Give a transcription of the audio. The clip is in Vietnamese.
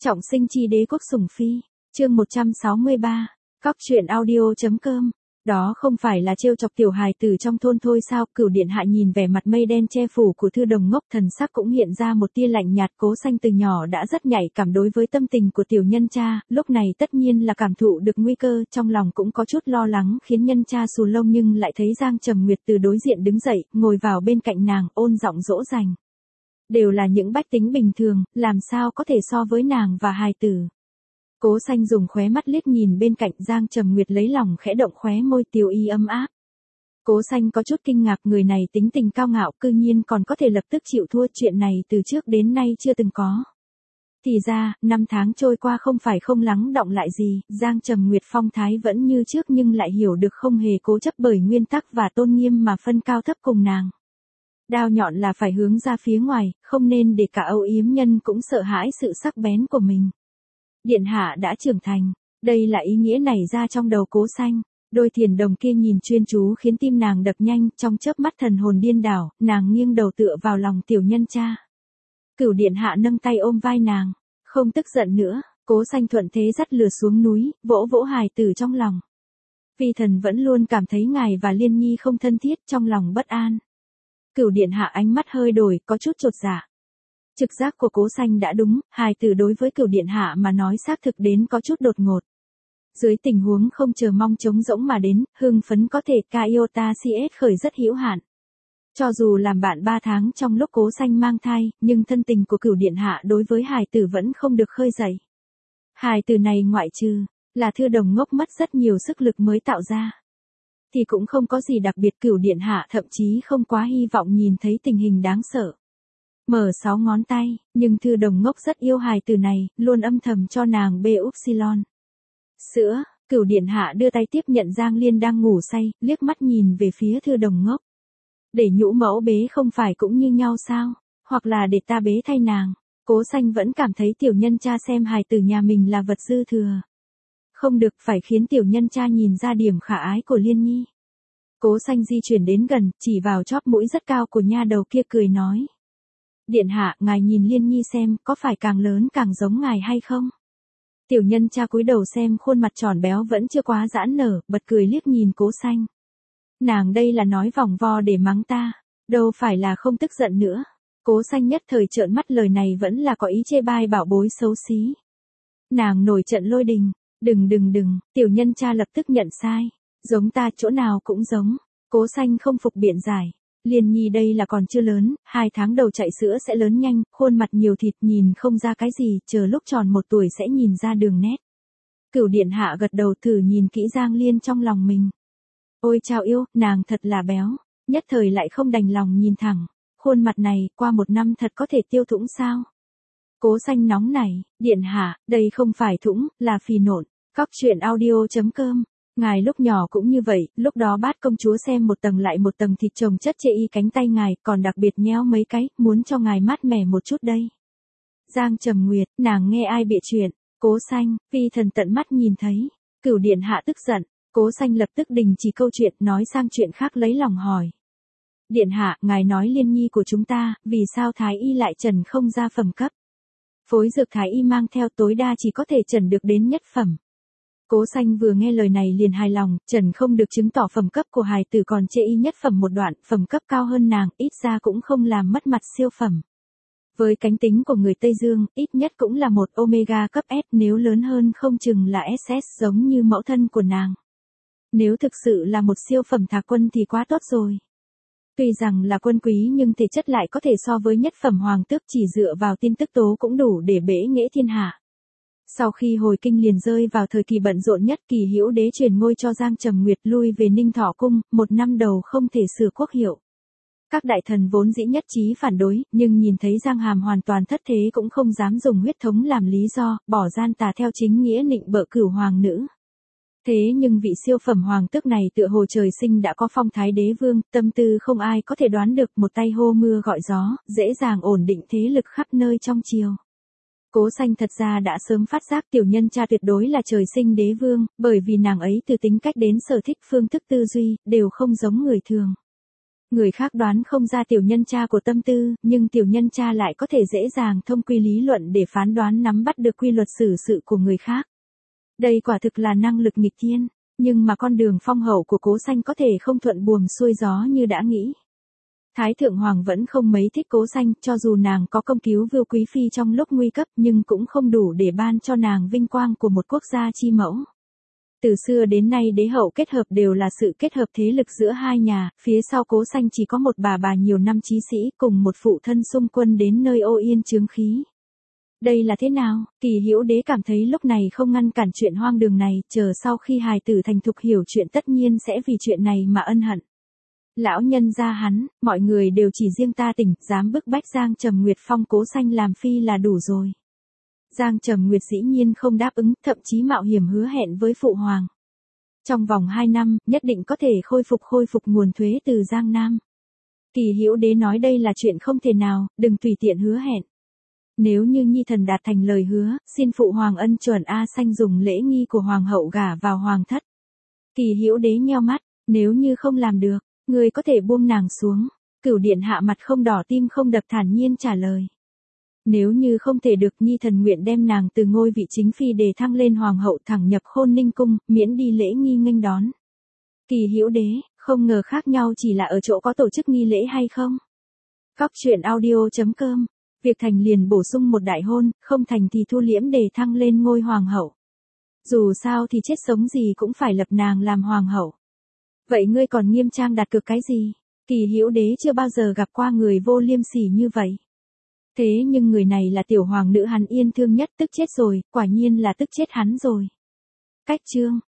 Trọng sinh chi đế quốc sủng phi, chương 163, cóc truyện audio.com. Đó không phải là trêu chọc tiểu hài tử trong thôn thôi sao? Cửu điện hạ nhìn vẻ mặt mây đen che phủ của Thư Đồng Ngốc, thần sắc cũng hiện ra một tia lạnh nhạt. Cố Xanh từ nhỏ đã rất nhạy cảm đối với tâm tình của tiểu nhân cha, lúc này tất nhiên là cảm thụ được nguy cơ, trong lòng cũng có chút lo lắng, khiến nhân cha xù lông, nhưng lại thấy Giang Trầm Nguyệt từ đối diện đứng dậy, ngồi vào bên cạnh nàng, ôn giọng dỗ dành. Đều là những bách tính bình thường, làm sao có thể so với nàng và hài tử. Cố Xanh dùng khóe mắt liếc nhìn bên cạnh Giang Trầm Nguyệt, lấy lòng khẽ động khóe môi, tiêu y ấm áp. Cố Xanh có chút kinh ngạc, người này tính tình cao ngạo, cư nhiên còn có thể lập tức chịu thua, chuyện này từ trước đến nay chưa từng có. Thì ra, 5 tháng trôi qua không phải không lắng động lại gì, Giang Trầm Nguyệt phong thái vẫn như trước, nhưng lại hiểu được không hề cố chấp bởi nguyên tắc và tôn nghiêm mà phân cao thấp cùng nàng. Đao nhọn là phải hướng ra phía ngoài, không nên để cả âu yếm nhân cũng sợ hãi sự sắc bén của mình. Điện hạ đã trưởng thành, đây là ý nghĩa nảy ra trong đầu Cố Xanh. Đôi thiền đồng kia nhìn chuyên chú khiến tim nàng đập nhanh, trong chớp mắt thần hồn điên đảo, nàng nghiêng đầu tựa vào lòng tiểu nhân cha. Cửu điện hạ nâng tay ôm vai nàng, không tức giận nữa. Cố Xanh thuận thế dắt lừa xuống núi, vỗ vỗ hài tử trong lòng. Phi thần vẫn luôn cảm thấy ngài và Liên Nhi không thân thiết, trong lòng bất an. Cửu điện hạ ánh mắt hơi đổi, có chút chột dạ. Trực giác của Cố Xanh đã đúng, hài tử đối với cửu điện hạ mà nói xác thực đến có chút đột ngột. Dưới tình huống không chờ mong trống rỗng mà đến, hưng phấn có thể Iota CS khởi rất hữu hạn. Cho dù làm bạn 3 tháng trong lúc Cố Xanh mang thai, nhưng thân tình của cửu điện hạ đối với hài tử vẫn không được khơi dậy. Hài tử này ngoại trừ là Thư Đồng Ngốc mất rất nhiều sức lực mới tạo ra, thì cũng không có gì đặc biệt. Cửu điện hạ thậm chí không quá hy vọng nhìn thấy tình hình đáng sợ. Mở 6 ngón tay, nhưng Thư Đồng Ngốc rất yêu hài tử này, luôn âm thầm cho nàng bê upsilon. Sữa, cửu điện hạ đưa tay tiếp nhận Giang Liên đang ngủ say, liếc mắt nhìn về phía Thư Đồng Ngốc. Để nhũ mẫu bế không phải cũng như nhau sao, hoặc là để ta bế thay nàng. Cố Xanh vẫn cảm thấy tiểu nhân cha xem hài tử nhà mình là vật dư thừa. Không được, phải khiến tiểu nhân cha nhìn ra điểm khả ái của Liên Nhi. Cố Xanh di chuyển đến gần, chỉ vào chóp mũi rất cao của nha đầu kia cười nói. Điện hạ, ngài nhìn Liên Nhi xem, có phải càng lớn càng giống ngài hay không? Tiểu nhân cha cúi đầu xem khuôn mặt tròn béo vẫn chưa quá giãn nở, bật cười liếc nhìn Cố Xanh. Nàng đây là nói vòng vo để mắng ta, đâu phải là không tức giận nữa. Cố Xanh nhất thời trợn mắt, lời này vẫn là có ý chê bai bảo bối xấu xí. Nàng nổi trận lôi đình, đừng, tiểu nhân cha lập tức nhận sai. Giống ta chỗ nào cũng giống. Cố Xanh không phục biện giải. Liên Nhi đây là còn chưa lớn, 2 tháng đầu chạy sữa sẽ lớn nhanh, khuôn mặt nhiều thịt nhìn không ra cái gì, chờ lúc tròn 1 tuổi sẽ nhìn ra đường nét. Cửu điện hạ gật đầu, thử nhìn kỹ Giang Liên trong lòng mình. Ôi chao yêu, nàng thật là béo, nhất thời lại không đành lòng nhìn thẳng. Khuôn mặt này, qua 1 năm thật có thể tiêu thủng sao? Cố Xanh nóng nảy, điện hạ, đây không phải thủng, là phì nộn. Cóc truyện audio.com. Ngài lúc nhỏ cũng như vậy, lúc đó Bát công chúa xem một tầng lại một tầng thịt chồng chất chê y cánh tay ngài, còn đặc biệt nhéo mấy cái, muốn cho ngài mát mẻ một chút đây. Giang Trầm Nguyệt, nàng nghe ai bịa chuyện? Cố Xanh, phi thần tận mắt nhìn thấy. Cửu điện hạ tức giận, Cố Xanh lập tức đình chỉ câu chuyện, nói sang chuyện khác, lấy lòng hỏi. Điện hạ, ngài nói Liên Nhi của chúng ta, vì sao thái y lại trần không ra phẩm cấp? Phối dược thái y mang theo tối đa chỉ có thể trần được đến nhất phẩm. Cố Xanh vừa nghe lời này liền hài lòng, trần không được chứng tỏ phẩm cấp của hài tử còn chê y nhất phẩm một đoạn, phẩm cấp cao hơn nàng, ít ra cũng không làm mất mặt siêu phẩm. Với cánh tính của người Tây Dương, ít nhất cũng là một omega cấp S, nếu lớn hơn không chừng là SS giống như mẫu thân của nàng. Nếu thực sự là một siêu phẩm thạc quân thì quá tốt rồi. Tuy rằng là quân quý nhưng thể chất lại có thể so với nhất phẩm hoàng tước, chỉ dựa vào tin tức tố cũng đủ để bể nghệ thiên hạ. Sau khi hồi kinh liền rơi vào thời kỳ bận rộn nhất, Kỳ Hữu đế truyền ngôi cho Giang Trầm Nguyệt, lui về Ninh Thọ cung, 1 năm đầu không thể sửa quốc hiệu. Các đại thần vốn dĩ nhất trí phản đối, nhưng nhìn thấy Giang Hàm hoàn toàn thất thế cũng không dám dùng huyết thống làm lý do, bỏ gian tà theo chính nghĩa nịnh bợ cửu hoàng nữ. Thế nhưng vị siêu phẩm hoàng tước này tựa hồ trời sinh đã có phong thái đế vương, tâm tư không ai có thể đoán được, một tay hô mưa gọi gió, dễ dàng ổn định thế lực khắp nơi trong triều. Cố Xanh thật ra đã sớm phát giác tiểu nhân cha tuyệt đối là trời sinh đế vương, bởi vì nàng ấy từ tính cách đến sở thích, phương thức tư duy, đều không giống người thường. Người khác đoán không ra tiểu nhân cha của tâm tư, nhưng tiểu nhân cha lại có thể dễ dàng thông quy lý luận để phán đoán nắm bắt được quy luật xử sự của người khác. Đây quả thực là năng lực nghịch thiên, nhưng mà con đường phong hậu của Cố Xanh có thể không thuận buồm xuôi gió như đã nghĩ. Thái Thượng Hoàng vẫn không mấy thích Cố Xanh, cho dù nàng có công cứu Vưu Quý Phi trong lúc nguy cấp nhưng cũng không đủ để ban cho nàng vinh quang của một quốc gia chi mẫu. Từ xưa đến nay đế hậu kết hợp đều là sự kết hợp thế lực giữa hai nhà, phía sau Cố Xanh chỉ có một bà nhiều năm chí sĩ cùng một phụ thân xung quân đến nơi ô yên chướng khí. Đây là thế nào? Kỳ Hữu Đế cảm thấy lúc này không ngăn cản chuyện hoang đường này, chờ sau khi hài tử thành thục hiểu chuyện tất nhiên sẽ vì chuyện này mà ân hận. Lão nhân gia hắn, mọi người đều chỉ riêng ta tỉnh, dám bức bách Giang Trầm Nguyệt phong Cố Xanh làm phi là đủ rồi. Giang Trầm Nguyệt dĩ nhiên không đáp ứng, thậm chí mạo hiểm hứa hẹn với phụ hoàng. Trong vòng 2 năm, nhất định có thể khôi phục nguồn thuế từ Giang Nam. Kỳ Hữu Đế nói đây là chuyện không thể nào, đừng tùy tiện hứa hẹn. Nếu như nhi thần đạt thành lời hứa, xin phụ hoàng ân chuẩn A Xanh dùng lễ nghi của hoàng hậu gả vào hoàng thất. Kỳ Hữu Đế nheo mắt, nếu như không làm được, người có thể buông nàng xuống. Cửu điện hạ mặt không đỏ tim không đập thản nhiên trả lời. Nếu như không thể được, nhi thần nguyện đem nàng từ ngôi vị chính phi đề thăng lên hoàng hậu thẳng nhập Khôn Ninh cung, miễn đi lễ nghi nghênh đón. Kỳ Hữu Đế, không ngờ khác nhau chỉ là ở chỗ có tổ chức nghi lễ hay không. Cóc truyện audio.com. Việc thành liền bổ sung một đại hôn, không thành thì thu liễm đề thăng lên ngôi hoàng hậu. Dù sao thì chết sống gì cũng phải lập nàng làm hoàng hậu. Vậy ngươi còn nghiêm trang đặt cược cái gì? Kỳ Hữu Đế chưa bao giờ gặp qua người vô liêm sỉ như vậy. Thế nhưng người này là tiểu hoàng nữ hắn yên thương nhất, tức chết rồi, quả nhiên là tức chết hắn rồi. Cách chương